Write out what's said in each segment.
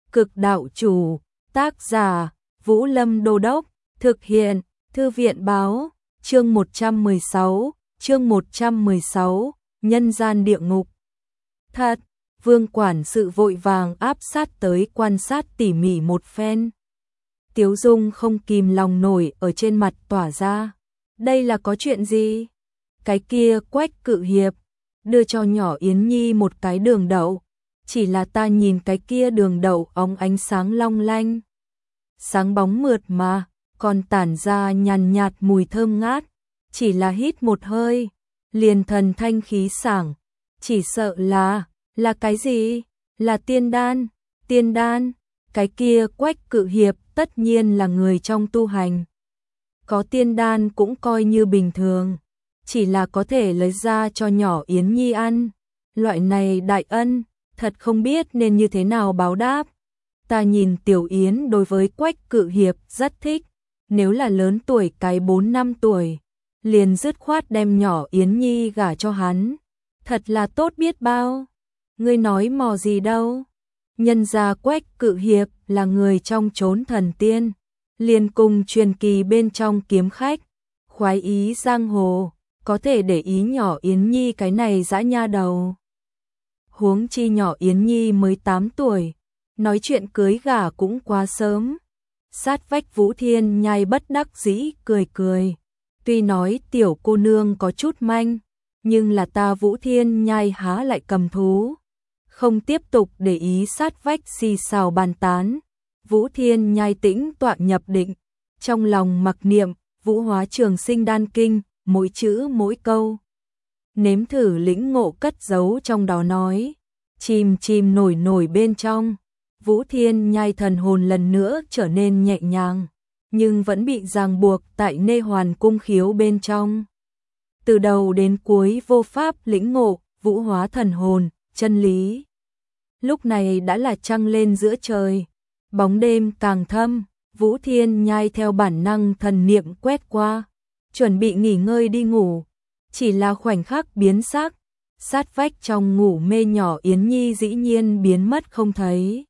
Cực đạo chủ, tác giả, Vũ Lâm Đô Đốc, thực hiện, Thư viện báo, chương 116, nhân gian địa ngục. Thật, Vương quản sự vội vàng áp sát tới quan sát tỉ mỉ một phen. Tiếu dung không kìm lòng nổi ở trên mặt tỏa ra. Đây là có chuyện gì? Cái kia Quách Cự Hiệp đưa cho nhỏ Yến Nhi một cái đường đậu. Chỉ là ta nhìn cái kia đường đậu óng ánh sáng long lanh, sáng bóng mượt mà, còn tản ra nhàn nhạt mùi thơm ngát. Chỉ là hít một hơi, liền thần thanh khí sảng. Chỉ sợ là cái gì? Là tiên đan, tiên đan. Cái kia Quách Cự Hiệp tất nhiên là người trong tu hành. Có tiên đan cũng coi như bình thường. Chỉ là có thể lấy ra cho nhỏ Yến Nhi ăn. Loại này đại ân, thật không biết nên như thế nào báo đáp. Ta nhìn Tiểu Yến đối với Quách Cự Hiệp rất thích. Nếu là lớn tuổi cái 4-5 tuổi, liền dứt khoát đem nhỏ Yến Nhi gả cho hắn. Thật là tốt biết bao. Ngươi nói mò gì đâu. Nhân gia Quách Cự Hiệp là người trong chốn thần tiên, liền cùng truyền kỳ bên trong kiếm khách, khoái ý giang hồ, có thể để ý nhỏ Yến Nhi cái này dã nha đầu. Huống chi nhỏ Yến Nhi mới 8 tuổi, nói chuyện cưới gả cũng quá sớm. Sát vách Vũ Thiên Nhai bất đắc dĩ cười cười. Tuy nói tiểu cô nương có chút manh, nhưng là ta Vũ Thiên Nhai há lại cầm thú. Không tiếp tục để ý sát vách xì xào bàn tán. Vũ Thiên Nhai tĩnh tọa nhập định, trong lòng mặc niệm Vũ Hóa Trường Sinh Đan Kinh, mỗi chữ mỗi câu nếm thử lĩnh ngộ cất giấu trong đó nói. Chìm chìm nổi nổi bên trong, Vũ Thiên Nhai thần hồn lần nữa trở nên nhẹ nhàng, nhưng vẫn bị ràng buộc tại nê hoàn cung khiếu bên trong. Từ đầu đến cuối vô pháp lĩnh ngộ Vũ Hóa thần hồn, chân lý. Lúc này đã là trăng lên giữa trời, bóng đêm càng thâm. Vũ Thiên Nhai theo bản năng thần niệm quét qua, chuẩn bị nghỉ ngơi đi ngủ. Chỉ là khoảnh khắc biến sắc, sát vách trong ngủ mê nhỏ Yến Nhi dĩ nhiên biến mất không thấy.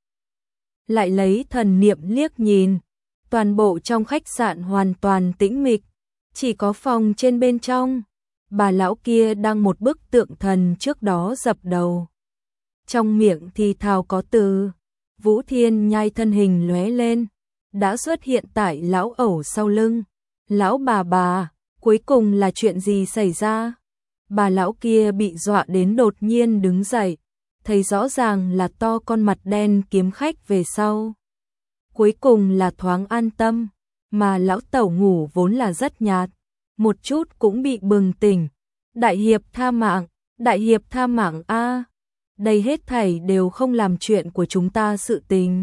Lại lấy thần niệm liếc nhìn, toàn bộ trong khách sạn hoàn toàn tĩnh mịch, chỉ có phòng trên bên trong, bà lão kia đang một bức tượng thần trước đó dập đầu. Trong miệng thì thào có từ. Vũ Thiên Nhai thân hình lóe lên, đã xuất hiện tại lão ẩu sau lưng. Lão bà, cuối cùng là chuyện gì xảy ra? Bà lão kia bị dọa đến đột nhiên đứng dậy, thấy rõ ràng là to con mặt đen kiếm khách về sau. Cuối cùng là thoáng an tâm, mà lão tẩu ngủ vốn là rất nhạt, một chút cũng bị bừng tỉnh. Đại hiệp tha mạng, đại hiệp tha mạng a. Đây hết thảy đều không làm chuyện của chúng ta sự tình.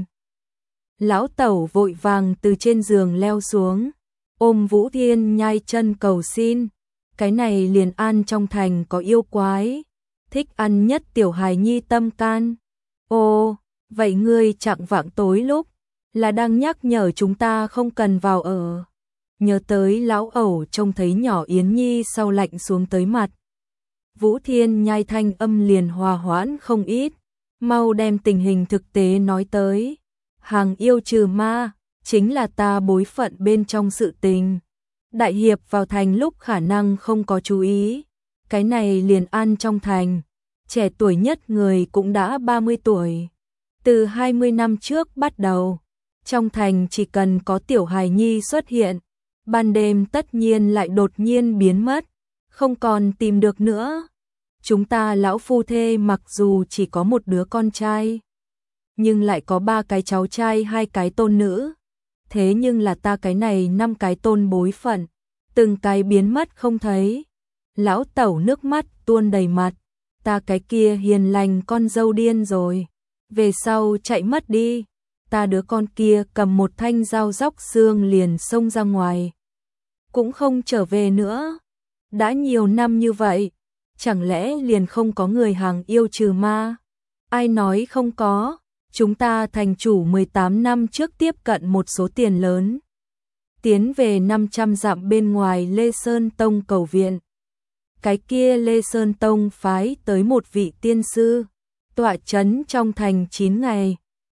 Lão tẩu vội vàng từ trên giường leo xuống, ôm Vũ Thiên Nhai chân cầu xin. Cái này liền an trong thành có yêu quái, thích ăn nhất tiểu hài nhi tâm can. Ồ, vậy ngươi chạng vạng tối lúc, là đang nhắc nhở chúng ta không cần vào ở. Nhớ tới lão ẩu trông thấy nhỏ Yến Nhi sau lạnh xuống tới mặt. Vũ Thiên Nhai thanh âm liền hòa hoãn không ít, mau đem tình hình thực tế nói tới. Hàng yêu trừ ma, chính là ta bối phận bên trong sự tình. Đại hiệp vào thành lúc khả năng không có chú ý, cái này liền an trong thành, trẻ tuổi nhất người cũng đã 30 tuổi. Từ 20 năm trước bắt đầu, trong thành chỉ cần có tiểu hài nhi xuất hiện, ban đêm tất nhiên lại đột nhiên biến mất, không còn tìm được nữa. Chúng ta lão phu thê mặc dù chỉ có một đứa con trai, nhưng lại có 3 cái cháu trai 2 cái tôn nữ. Thế nhưng là ta cái này 5 cái tôn bối phận, từng cái biến mất không thấy. Lão tẩu nước mắt tuôn đầy mặt, ta cái kia hiền lành con dâu điên rồi, về sau chạy mất đi. Ta đứa con kia cầm một thanh dao róc xương liền xông ra ngoài, cũng không trở về nữa. Đã nhiều năm như vậy, chẳng lẽ liền không có người hàng yêu trừ ma? Ai nói không có? Chúng ta thành chủ 18 năm trước tiếp cận một số tiền lớn, tiến về 500 dặm bên ngoài Lê Sơn Tông cầu viện. Cái kia Lê Sơn Tông phái tới một vị tiên sư, tọa chấn trong thành 9 ngày,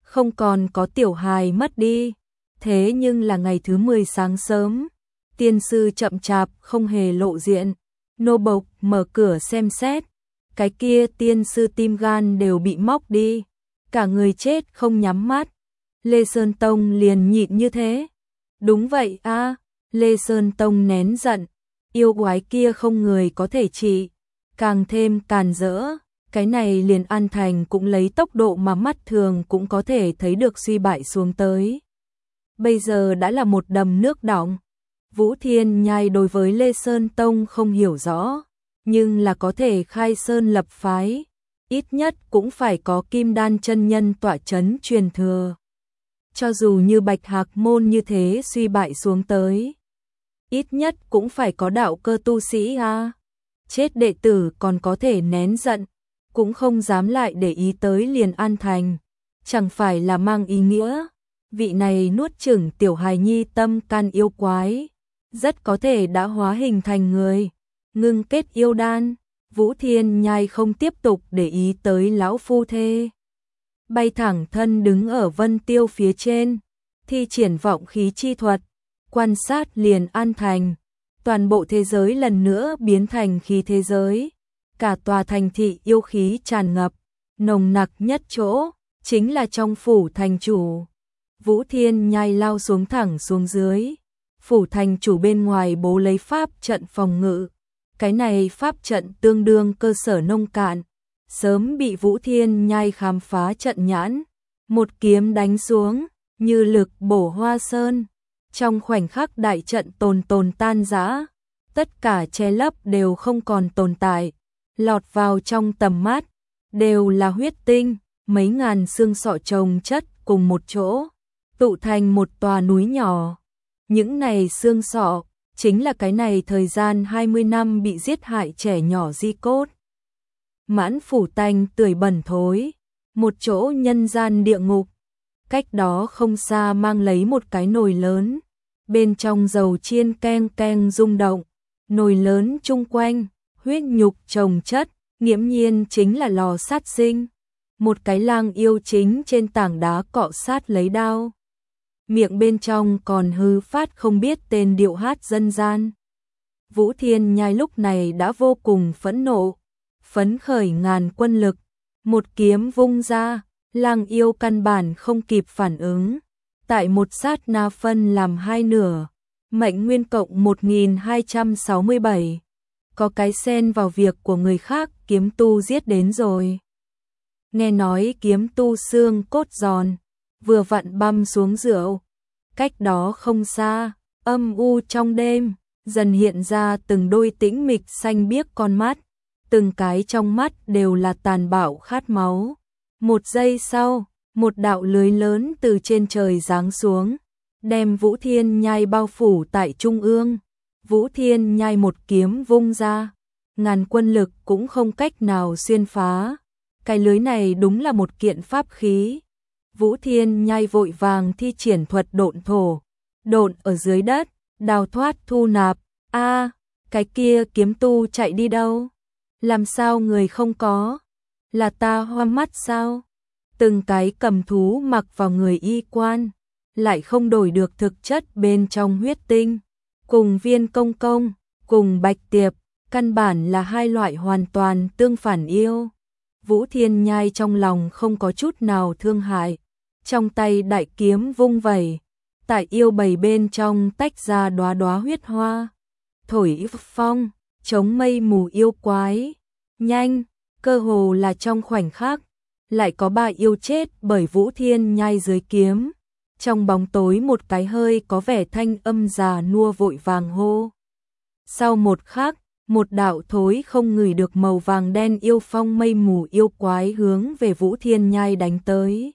không còn có tiểu hài mất đi. Thế nhưng là ngày thứ 10 sáng sớm, tiên sư chậm chạp không hề lộ diện. Nô bộc mở cửa xem xét, cái kia tiên sư tim gan đều bị móc đi, cả người chết không nhắm mắt. Lê Sơn Tông liền nhịn như thế. Đúng vậy a, Lê Sơn Tông nén giận, yêu quái kia không người có thể trị, càng thêm càn rỡ, cái này liền An Thành cũng lấy tốc độ mà mắt thường cũng có thể thấy được suy bại xuống tới. Bây giờ đã là một đầm nước đọng. Vũ Thiên Nhai đối với Lê Sơn Tông không hiểu rõ, nhưng là có thể khai sơn lập phái, ít nhất cũng phải có Kim Đan chân nhân tọa chấn truyền thừa. Cho dù như Bạch Hạc môn như thế suy bại xuống tới, ít nhất cũng phải có đạo cơ tu sĩ a. Chết đệ tử còn có thể nén giận, cũng không dám lại để ý tới liền An Thành, chẳng phải là mang ý nghĩa vị này nuốt chửng tiểu hài nhi tâm can yêu quái, rất có thể đã hóa hình thành người, ngưng kết yêu đan. Vũ Thiên Nhai không tiếp tục để ý tới lão phu thê, bay thẳng thân đứng ở Vân Tiêu phía trên, thi triển vọng khí chi thuật, quan sát liền An Thành. Toàn bộ thế giới lần nữa biến thành khí thế giới, cả tòa thành thị yêu khí tràn ngập, nồng nặc nhất chỗ chính là trong phủ thành chủ. Vũ Thiên Nhai lao xuống thẳng xuống dưới, phủ thành chủ bên ngoài bố lấy pháp trận phòng ngự, cái này pháp trận tương đương cơ sở nông cạn, sớm bị Vũ Thiên Nhai khám phá trận nhãn, một kiếm đánh xuống, như lực bổ hoa sơn. Trong khoảnh khắc đại trận tồn tan rã, tất cả che lấp đều không còn tồn tại, lọt vào trong tầm mắt, đều là huyết tinh, mấy ngàn xương sọ chồng chất cùng một chỗ, tụ thành một tòa núi nhỏ. Những này xương sọ, chính là cái này thời gian 20 năm bị giết hại trẻ nhỏ di cốt. Mãn phủ tanh tưởi bẩn thối, một chỗ nhân gian địa ngục. Cách đó không xa mang lấy một cái nồi lớn, bên trong dầu chiên keng keng rung động, nồi lớn chung quanh, huyết nhục chồng chất, nghiễm nhiên chính là lò sát sinh. Một cái lang yêu chính trên tảng đá cọ sát lấy đao, miệng bên trong còn hư phát không biết tên điệu hát dân gian. Vũ Thiên Nhai lúc này đã vô cùng phẫn nộ, phấn khởi ngàn quân lực, một kiếm vung ra, lang yêu căn bản không kịp phản ứng, tại một sát na phân làm hai nửa, mệnh nguyên cộng 1267. Có cái xen vào việc của người khác, kiếm tu giết đến rồi. Nghe nói kiếm tu xương cốt giòn, vừa vặn băm xuống rượu. Cách đó không xa, âm u trong đêm, dần hiện ra từng đôi tĩnh mịch xanh biếc con mắt, từng cái trong mắt đều là tàn bạo khát máu. Một giây sau, một đạo lưới lớn từ trên trời giáng xuống, đem Vũ Thiên Nhai bao phủ tại trung ương. Vũ Thiên Nhai một kiếm vung ra, ngàn quân lực cũng không cách nào xuyên phá. Cái lưới này đúng là một kiện pháp khí. Vũ Thiên Nhai vội vàng thi triển thuật độn thổ, độn ở dưới đất, đào thoát thu nạp. A, cái kia kiếm tu chạy đi đâu? Làm sao người không có? Là ta hoa mắt sao? Từng cái cầm thú mặc vào người y quan, lại không đổi được thực chất bên trong huyết tinh. Cùng Viên Công Công, cùng Bạch Tiệp, căn bản là hai loại hoàn toàn tương phản yêu. Vũ Thiên Nhai trong lòng không có chút nào thương hại, trong tay đại kiếm vung vẩy, tại yêu bầy bên trong tách ra đóa đóa huyết hoa, thổi phong, chống mây mù yêu quái. Nhanh, cơ hồ là trong khoảnh khắc, lại có 3 yêu chết bởi Vũ Thiên Nhai dưới kiếm. Trong bóng tối một cái hơi có vẻ thanh âm già nua vội vàng hô. Sau một khắc, một đạo thối không ngửi được màu vàng đen yêu phong mây mù yêu quái hướng về Vũ Thiên Nhai đánh tới.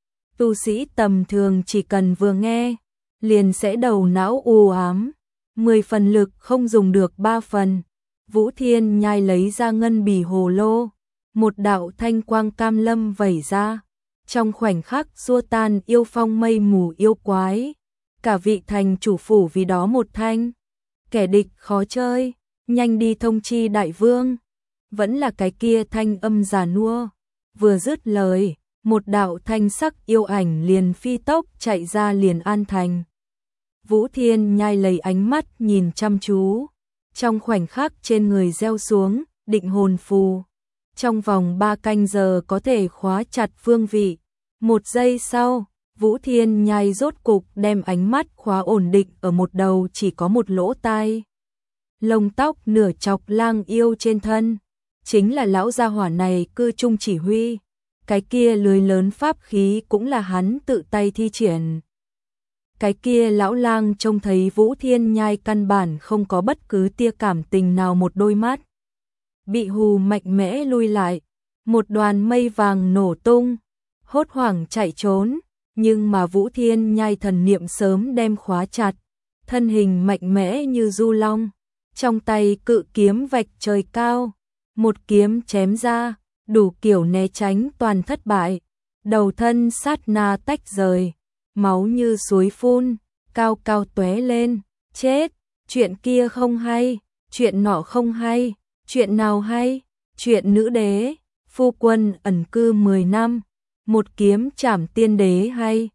Tu sĩ tầm thường chỉ cần vừa nghe, liền sẽ đầu não u ám, 10 phần lực không dùng được 3 phần. Vũ Thiên Nhai lấy ra ngân bì hồ lô, một đạo thanh quang cam lâm vẩy ra, trong khoảnh khắc xua tan yêu phong mây mù yêu quái. Cả vị thành chủ phủ vì đó một thanh, kẻ địch khó chơi, nhanh đi thông chi đại vương. Vẫn là cái kia thanh âm già nua, vừa dứt lời, một đạo thanh sắc yêu ảnh liền phi tốc chạy ra liền an thành. Vũ Thiên Nhai lấy ánh mắt nhìn chăm chú, trong khoảnh khắc trên người gieo xuống, định hồn phù. Trong vòng 3 canh giờ có thể khóa chặt phương vị. 1 giây sau, Vũ Thiên Nhai rốt cục đem ánh mắt khóa ổn định ở một đầu chỉ có một lỗ tai. Lông tóc nửa chọc lang yêu trên thân, chính là lão gia hỏa này cư trung chỉ huy. Cái kia lưới lớn pháp khí cũng là hắn tự tay thi triển. Cái kia lão lang trông thấy Vũ Thiên Nhai căn bản không có bất cứ tia cảm tình nào, một đôi mắt bị hù mạnh mẽ lui lại, một đoàn mây vàng nổ tung, hốt hoảng chạy trốn, nhưng mà Vũ Thiên Nhai thần niệm sớm đem khóa chặt, thân hình mạnh mẽ như du long, trong tay cự kiếm vạch trời cao, một kiếm chém ra, đủ kiểu né tránh toàn thất bại, đầu thân sát na tách rời, máu như suối phun, cao cao tóe lên, chết, chuyện kia không hay, chuyện nọ không hay, chuyện nào hay, chuyện nữ đế, phu quân ẩn cư 10 năm, một kiếm chảm tiên đế hay.